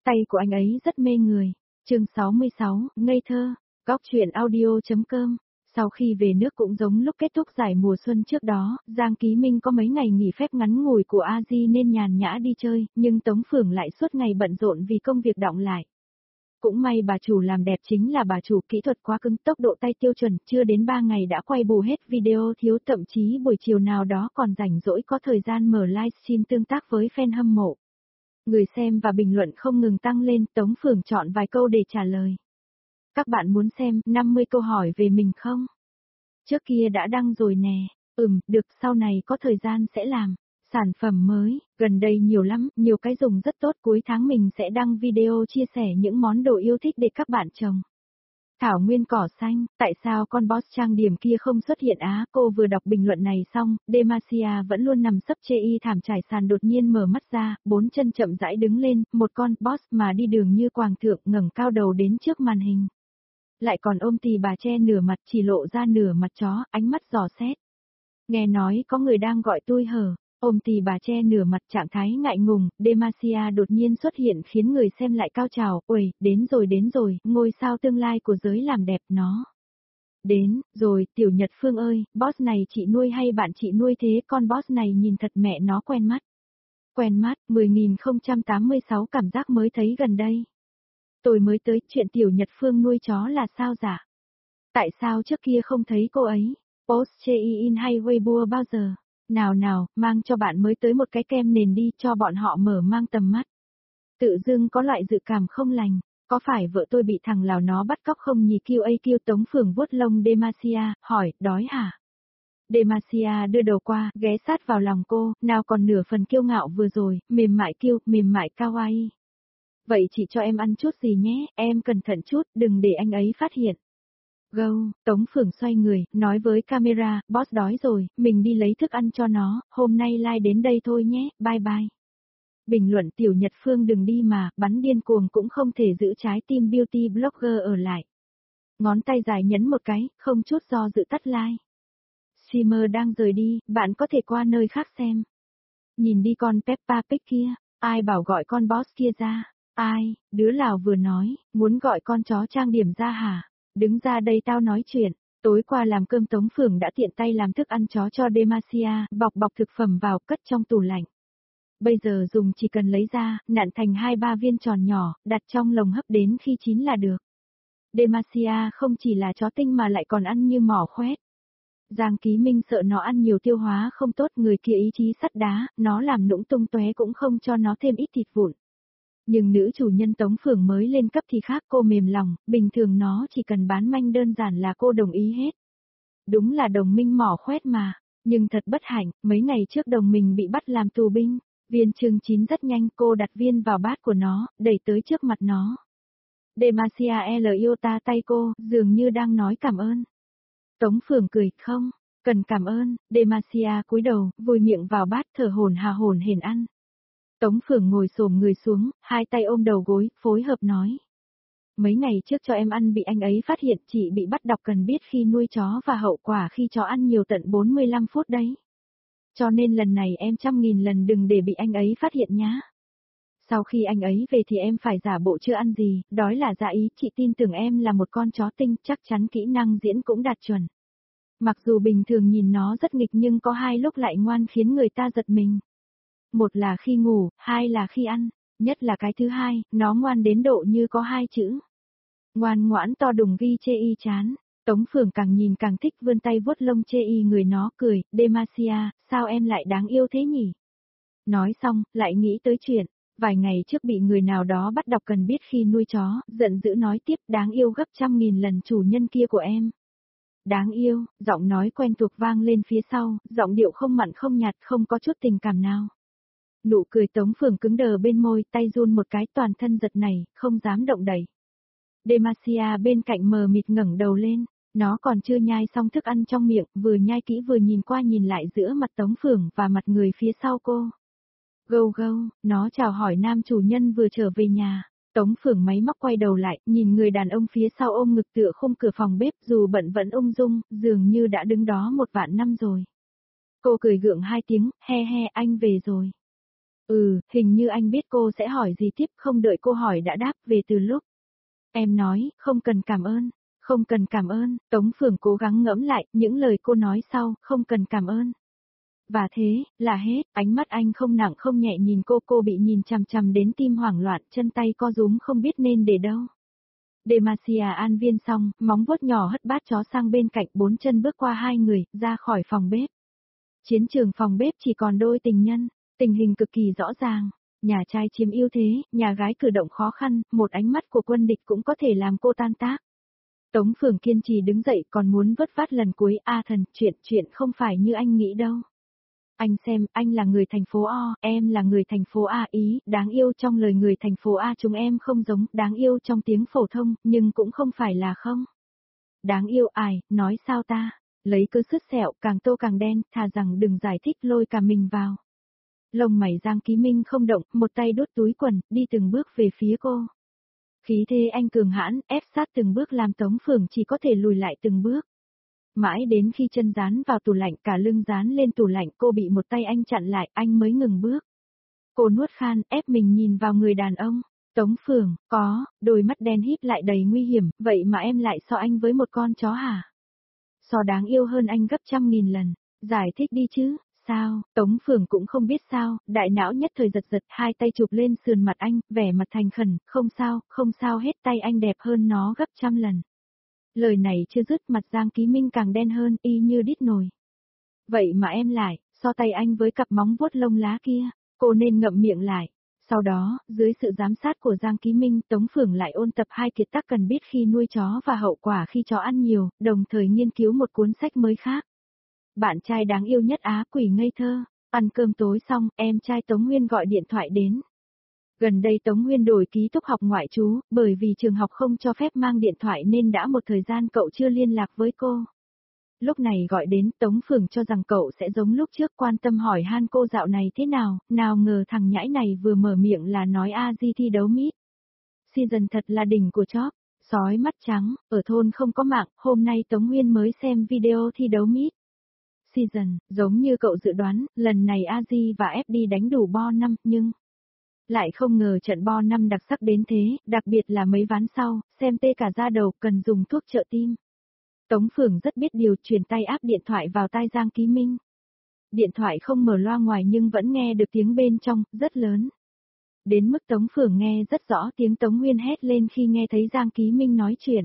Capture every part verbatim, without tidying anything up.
Tay của anh ấy rất mê người. Chương sáu mươi sáu, ngây thơ, góc truyện audio chấm com. Sau khi về nước cũng giống lúc kết thúc giải mùa xuân trước đó, Giang Ký Minh có mấy ngày nghỉ phép ngắn ngủi của a di nên nhàn nhã đi chơi, nhưng Tống Phường lại suốt ngày bận rộn vì công việc đọng lại. Cũng may bà chủ làm đẹp chính là bà chủ kỹ thuật quá cứng, tốc độ tay tiêu chuẩn, chưa đến ba ngày đã quay bù hết video thiếu, thậm chí buổi chiều nào đó còn rảnh rỗi có thời gian mở livestream tương tác với fan hâm mộ. Người xem và bình luận không ngừng tăng lên, Tống Phường chọn vài câu để trả lời. Các bạn muốn xem năm mươi câu hỏi về mình không? Trước kia đã đăng rồi nè. Ừm, được, sau này có thời gian sẽ làm. Sản phẩm mới, gần đây nhiều lắm, nhiều cái dùng rất tốt, cuối tháng mình sẽ đăng video chia sẻ những món đồ yêu thích để các bạn trồng. Thảo Nguyên cỏ xanh, tại sao con boss trang điểm kia không xuất hiện á? Cô vừa đọc bình luận này xong, Demacia vẫn luôn nằm sấp chê y thảm trải sàn đột nhiên mở mắt ra, bốn chân chậm rãi đứng lên, một con boss mà đi đường như quàng thượng ngẩng cao đầu đến trước màn hình. Lại còn ôm tì bà che nửa mặt, chỉ lộ ra nửa mặt chó, ánh mắt dò xét. Nghe nói có người đang gọi tôi hở. Ôm tì bà che nửa mặt, trạng thái ngại ngùng, Demacia đột nhiên xuất hiện khiến người xem lại cao trào, uầy, đến rồi đến rồi, ngôi sao tương lai của giới làm đẹp nó. Đến, rồi, Tiểu Nhật Phương ơi, boss này chị nuôi hay bạn chị nuôi thế, con boss này nhìn thật mẹ nó quen mắt. Quen mắt, mười nghìn không trăm tám mươi sáu cảm giác mới thấy gần đây. Tôi mới tới, chuyện Tiểu Nhật Phương nuôi chó là sao dạ? Tại sao trước kia không thấy cô ấy, post check-in hay Weibo bao giờ? Nào nào, mang cho bạn mới tới một cái kem nền đi cho bọn họ mở mang tầm mắt. Tự dưng có loại dự cảm không lành, có phải vợ tôi bị thằng Lào nó bắt cóc không nhỉ? Kêu ấy kêu Tống Phường vuốt lông Demacia, hỏi, đói hả? Demacia đưa đầu qua, ghé sát vào lòng cô, nào còn nửa phần kiêu ngạo vừa rồi, mềm mại kêu, mềm mại kawaii. Vậy chị cho em ăn chút gì nhé, em cẩn thận chút, đừng để anh ấy phát hiện. Gâu, Tống Phường xoay người, nói với camera, boss đói rồi, mình đi lấy thức ăn cho nó, hôm nay like đến đây thôi nhé, bye bye. Bình luận Tiểu Nhật Phương đừng đi mà, bắn điên cuồng cũng không thể giữ trái tim beauty blogger ở lại. Ngón tay dài nhấn một cái, không chút do dự tắt like. Streamer đang rời đi, bạn có thể qua nơi khác xem. Nhìn đi con Peppa Pig kia, ai bảo gọi con boss kia ra, ai, đứa Lào vừa nói, muốn gọi con chó trang điểm ra hả? Đứng ra đây tao nói chuyện, tối qua làm cơm Tống Phường đã tiện tay làm thức ăn chó cho Demacia, bọc bọc thực phẩm vào cất trong tủ lạnh. Bây giờ dùng chỉ cần lấy ra, nặn thành hai ba viên tròn nhỏ, đặt trong lồng hấp đến khi chín là được. Demacia không chỉ là chó tinh mà lại còn ăn như mỏ khoét. Giang Ký Minh sợ nó ăn nhiều tiêu hóa không tốt, người kia ý chí sắt đá, nó làm nũng tung tóe cũng không cho nó thêm ít thịt vụn. Nhưng nữ chủ nhân Tống Phường mới lên cấp thì khác, cô mềm lòng, bình thường nó chỉ cần bán manh đơn giản là cô đồng ý hết. Đúng là đồng minh mỏ khoét mà, nhưng thật bất hạnh, mấy ngày trước đồng minh bị bắt làm tù binh, viên chương chín rất nhanh, cô đặt viên vào bát của nó, đẩy tới trước mặt nó. Demacia L yêu ta tay cô, dường như đang nói cảm ơn. Tống Phường cười, không, cần cảm ơn, Demacia cúi đầu, vùi miệng vào bát thở hổn hà hổn hển ăn. Tống Phường ngồi xổm người xuống, hai tay ôm đầu gối, phối hợp nói. Mấy ngày trước cho em ăn bị anh ấy phát hiện, chị bị bắt đọc cần biết khi nuôi chó và hậu quả khi chó ăn nhiều tận bốn mươi lăm phút đấy. Cho nên lần này em trăm nghìn lần đừng để bị anh ấy phát hiện nhá. Sau khi anh ấy về thì em phải giả bộ chưa ăn gì, đói là dạ ý, chị tin tưởng em là một con chó tinh, chắc chắn kỹ năng diễn cũng đạt chuẩn. Mặc dù bình thường nhìn nó rất nghịch nhưng có hai lúc lại ngoan khiến người ta giật mình. Một là khi ngủ, hai là khi ăn, nhất là cái thứ hai, nó ngoan đến độ như có hai chữ. Ngoan ngoãn to đùng ghi chê y chán, Tống Phường càng nhìn càng thích vươn tay vuốt lông chê y người nó cười, Demacia, sao em lại đáng yêu thế nhỉ? Nói xong, lại nghĩ tới chuyện, vài ngày trước bị người nào đó bắt đọc cần biết khi nuôi chó, giận dữ nói tiếp đáng yêu gấp trăm nghìn lần chủ nhân kia của em. Đáng yêu, giọng nói quen thuộc vang lên phía sau, giọng điệu không mặn không nhạt không có chút tình cảm nào. Nụ cười Tống Phường cứng đờ bên môi, tay run một cái toàn thân giật nảy, không dám động đậy. Demacia bên cạnh mờ mịt ngẩng đầu lên, nó còn chưa nhai xong thức ăn trong miệng, vừa nhai kỹ vừa nhìn qua nhìn lại giữa mặt Tống Phường và mặt người phía sau cô. Gâu gâu, nó chào hỏi nam chủ nhân vừa trở về nhà. Tống Phường máy móc quay đầu lại, nhìn người đàn ông phía sau ôm ngực tựa khung cửa phòng bếp dù bận vẫn ung dung, dường như đã đứng đó một vạn năm rồi. Cô cười gượng hai tiếng, he he anh về rồi. Ừ, hình như anh biết cô sẽ hỏi gì tiếp, không đợi cô hỏi đã đáp về từ lúc. Em nói, không cần cảm ơn, không cần cảm ơn, Tống Phường cố gắng ngẫm lại, những lời cô nói sau, không cần cảm ơn. Và thế, là hết, ánh mắt anh không nặng không nhẹ nhìn cô, cô bị nhìn chằm chằm đến tim hoảng loạn, chân tay co rúm không biết nên để đâu. Demacia an viên xong, móng vuốt nhỏ hất bát chó sang bên cạnh, bốn chân bước qua hai người, ra khỏi phòng bếp. Chiến trường phòng bếp chỉ còn đôi tình nhân, tình hình cực kỳ rõ ràng. Nhà trai chiếm ưu thế, nhà gái cử động khó khăn, một ánh mắt của quân địch cũng có thể làm cô tan tác. Tống Phường kiên trì đứng dậy còn muốn vớt vát lần cuối, A Thần, chuyện, chuyện không phải như anh nghĩ đâu. Anh xem, anh là người thành phố O, em là người thành phố A ý, đáng yêu trong lời người thành phố A chúng em không giống, đáng yêu trong tiếng phổ thông, nhưng cũng không phải là không. Đáng yêu ai, nói sao ta, lấy cơ sứt sẹo, càng tô càng đen, thà rằng đừng giải thích lôi cả mình vào. Lông mày Giang Ký Minh không động, một tay đút túi quần, đi từng bước về phía cô. Khí thế anh cường hãn, ép sát từng bước làm Tống Phường chỉ có thể lùi lại từng bước. Mãi đến khi chân dán vào tủ lạnh, cả lưng dán lên tủ lạnh, cô bị một tay anh chặn lại, anh mới ngừng bước. Cô nuốt khan, ép mình nhìn vào người đàn ông. Tống Phường, có, đôi mắt đen híp lại đầy nguy hiểm, vậy mà em lại so anh với một con chó hả? So đáng yêu hơn anh gấp trăm nghìn lần, giải thích đi chứ. Sao, Tống Phường cũng không biết sao, đại não nhất thời giật giật, hai tay chụp lên sườn mặt anh, vẻ mặt thành khẩn, không sao, không sao hết, tay anh đẹp hơn nó gấp trăm lần. Lời này chưa dứt, mặt Giang Ký Minh càng đen hơn, y như đít nồi. Vậy mà em lại, so tay anh với cặp móng vuốt lông lá kia, cô nên ngậm miệng lại. Sau đó, dưới sự giám sát của Giang Ký Minh, Tống Phường lại ôn tập hai kiệt tác cần biết khi nuôi chó và hậu quả khi chó ăn nhiều, đồng thời nghiên cứu một cuốn sách mới khác. Bạn trai đáng yêu nhất Á, quỷ ngây thơ. Ăn cơm tối xong, em trai Tống Nguyên gọi điện thoại đến. Gần đây Tống Nguyên đổi ký túc học ngoại trú, bởi vì trường học không cho phép mang điện thoại nên đã một thời gian cậu chưa liên lạc với cô. Lúc này gọi đến, Tống Phường cho rằng cậu sẽ giống lúc trước quan tâm hỏi han cô dạo này thế nào, nào ngờ thằng nhãi này vừa mở miệng là nói a di thi đấu mít. Season thật là đỉnh của chóp, sói mắt trắng, ở thôn không có mạng, hôm nay Tống Nguyên mới xem video thi đấu mít. Season, giống như cậu dự đoán, lần này a di và ép đê đánh đủ bo năm, nhưng lại không ngờ trận bo năm đặc sắc đến thế, đặc biệt là mấy ván sau, xem tê cả da đầu, cần dùng thuốc trợ tim. Tống Phường rất biết điều, truyền tay áp điện thoại vào tai Giang Ký Minh. Điện thoại không mở loa ngoài nhưng vẫn nghe được tiếng bên trong, rất lớn. Đến mức Tống Phường nghe rất rõ tiếng Tống Nguyên hét lên khi nghe thấy Giang Ký Minh nói chuyện.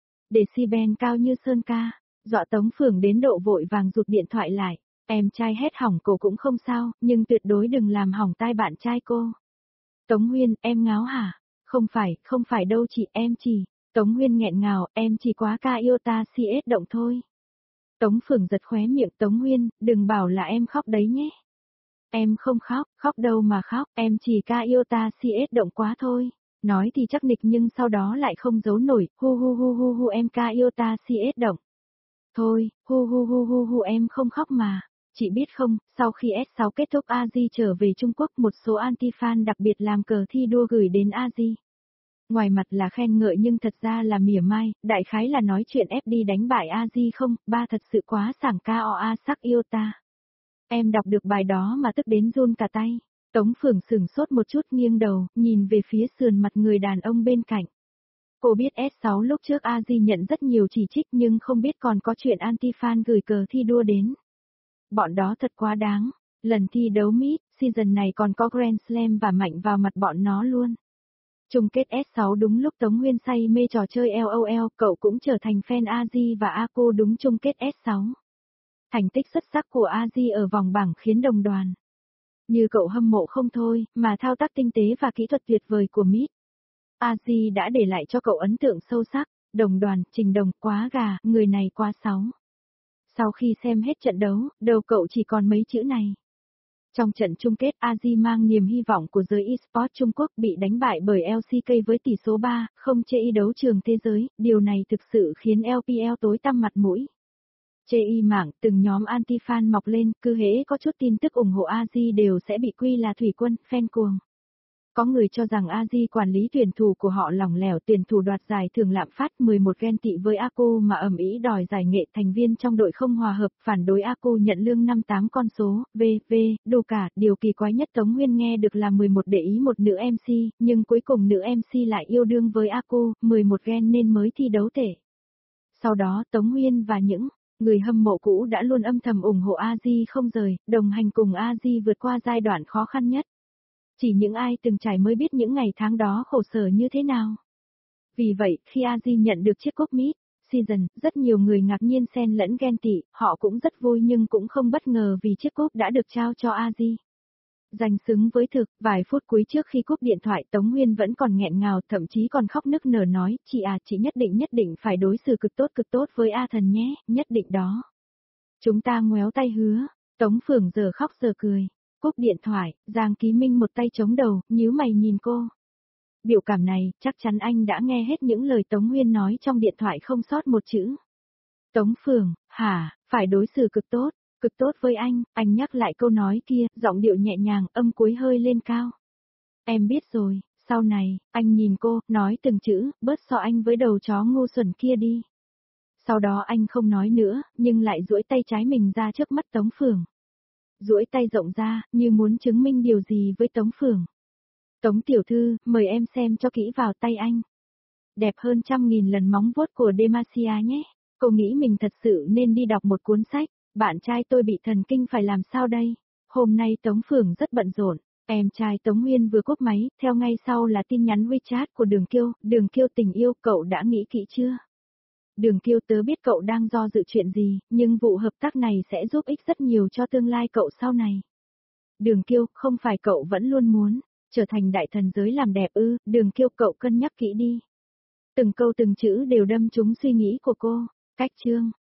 Decibel cao như sơn ca, dọa Tống Phường đến độ vội vàng rụt điện thoại lại. Em trai hét hỏng cô cũng không sao, nhưng tuyệt đối đừng làm hỏng tai bạn trai cô. Tống Nguyên, em ngáo hả? Không phải, không phải đâu chị, em chỉ. Tống Nguyên nghẹn ngào, em chỉ quá ca yêu ta si ết động thôi. Tống Phường giật khóe miệng, Tống Nguyên, đừng bảo là em khóc đấy nhé. Em không khóc, khóc đâu mà khóc, em chỉ ca yêu ta si ết động quá thôi. Nói thì chắc nịch nhưng sau đó lại không giấu nổi, hu hu hu hu hu em ca yêu ta si ết động. Thôi, hu hu hu hu hu em không khóc mà. Chị biết không, sau khi ét sáu kết thúc a di trở về Trung Quốc, một số anti-fan đặc biệt làm cờ thi đua gửi đến a di. Ngoài mặt là khen ngợi nhưng thật ra là mỉa mai, đại khái là nói chuyện ép đê đánh bại a di không, ba thật sự quá sảng ca o a sắc yêu ta. Em đọc được bài đó mà tức đến run cả tay. Tống Phường sửng sốt một chút, nghiêng đầu, nhìn về phía sườn mặt người đàn ông bên cạnh. Cô biết ét sáu lúc trước a di nhận rất nhiều chỉ trích nhưng không biết còn có chuyện anti-fan gửi cờ thi đua đến. Bọn đó thật quá đáng. Lần thi đấu mít, season này còn có Grand Slam và mạnh vào mặt bọn nó luôn. Chung kết ét sáu đúng lúc Tống Nguyên say mê trò chơi LOL, cậu cũng trở thành fan a di và a cô đúng chung kết ét sáu. Thành tích xuất sắc của a di ở vòng bảng khiến đồng đoàn như cậu hâm mộ không thôi, mà thao tác tinh tế và kỹ thuật tuyệt vời của mít. a di đã để lại cho cậu ấn tượng sâu sắc, đồng đoàn, Trình Đồng, quá gà, người này quá sáu. Sau khi xem hết trận đấu, đầu cậu chỉ còn mấy chữ này. Trong trận chung kết, a di mang niềm hy vọng của giới eSports Trung Quốc bị đánh bại bởi lờ xê ca với tỷ số ba không chê đấu trường thế giới, điều này thực sự khiến lờ pê lờ tối tăm mặt mũi. Chê y mạng, từng nhóm anti-fan mọc lên, cứ hễ có chút tin tức ủng hộ a di đều sẽ bị quy là thủy quân, fan cuồng. Có người cho rằng A-di quản lý tuyển thủ của họ lỏng lẻo, tuyển thủ đoạt giải thưởng lạm phát, mười một ghen tị với A-cô mà ầm ĩ đòi giải nghệ, thành viên trong đội không hòa hợp, phản đối A-cô nhận lương năm tám con số, v, v, đồ cả. Điều kỳ quái nhất Tống Nguyên nghe được là mười một để ý một nữ em xê, nhưng cuối cùng nữ em xê lại yêu đương với A-cô, mười một ghen nên mới thi đấu tệ. Sau đó Tống Nguyên và những người hâm mộ cũ đã luôn âm thầm ủng hộ A-di không rời, đồng hành cùng A-di vượt qua giai đoạn khó khăn nhất. Chỉ những ai từng trải mới biết những ngày tháng đó khổ sở như thế nào. Vì vậy, khi A-di nhận được chiếc cúp Mid Season, rất nhiều người ngạc nhiên xen lẫn ghen tị, họ cũng rất vui nhưng cũng không bất ngờ vì chiếc cúp đã được trao cho A-di. Danh xứng với thực, vài phút cuối trước khi cúp điện thoại Tống Nguyên vẫn còn nghẹn ngào, thậm chí còn khóc nức nở nói, chị à, chị nhất định nhất định phải đối xử cực tốt cực tốt với A Thần nhé, nhất định đó. Chúng ta ngoéo tay hứa, Tống Phượng giờ khóc giờ cười. Cúp điện thoại, Giang Ký Minh một tay chống đầu, nhíu mày nhìn cô. Biểu cảm này, chắc chắn anh đã nghe hết những lời Tống Nguyên nói trong điện thoại không sót một chữ. Tống Phượng, hả, phải đối xử cực tốt, cực tốt với anh, anh nhắc lại câu nói kia, giọng điệu nhẹ nhàng, âm cuối hơi lên cao. Em biết rồi, sau này, anh nhìn cô, nói từng chữ, bớt so anh với đầu chó ngu xuẩn kia đi. Sau đó anh không nói nữa, nhưng lại duỗi tay trái mình ra trước mắt Tống Phượng. Duỗi tay rộng ra, như muốn chứng minh điều gì với Tống Phượng. Tống tiểu thư, mời em xem cho kỹ vào tay anh. Đẹp hơn trăm nghìn lần móng vuốt của Demacia nhé. Cô nghĩ mình thật sự nên đi đọc một cuốn sách. Bạn trai tôi bị thần kinh phải làm sao đây? Hôm nay Tống Phượng rất bận rộn. Em trai Tống Nguyên vừa cúp máy, theo ngay sau là tin nhắn WeChat của Đường Kiêu. Đường Kiêu tình yêu, cậu đã nghĩ kỹ chưa? Đường Kiêu, tớ biết cậu đang do dự chuyện gì, nhưng vụ hợp tác này sẽ giúp ích rất nhiều cho tương lai cậu sau này. Đường Kiêu, không phải cậu vẫn luôn muốn trở thành đại thần giới làm đẹp ư? Đường Kiêu, cậu cân nhắc kỹ đi. Từng câu từng chữ đều đâm trúng suy nghĩ của cô. Cách chương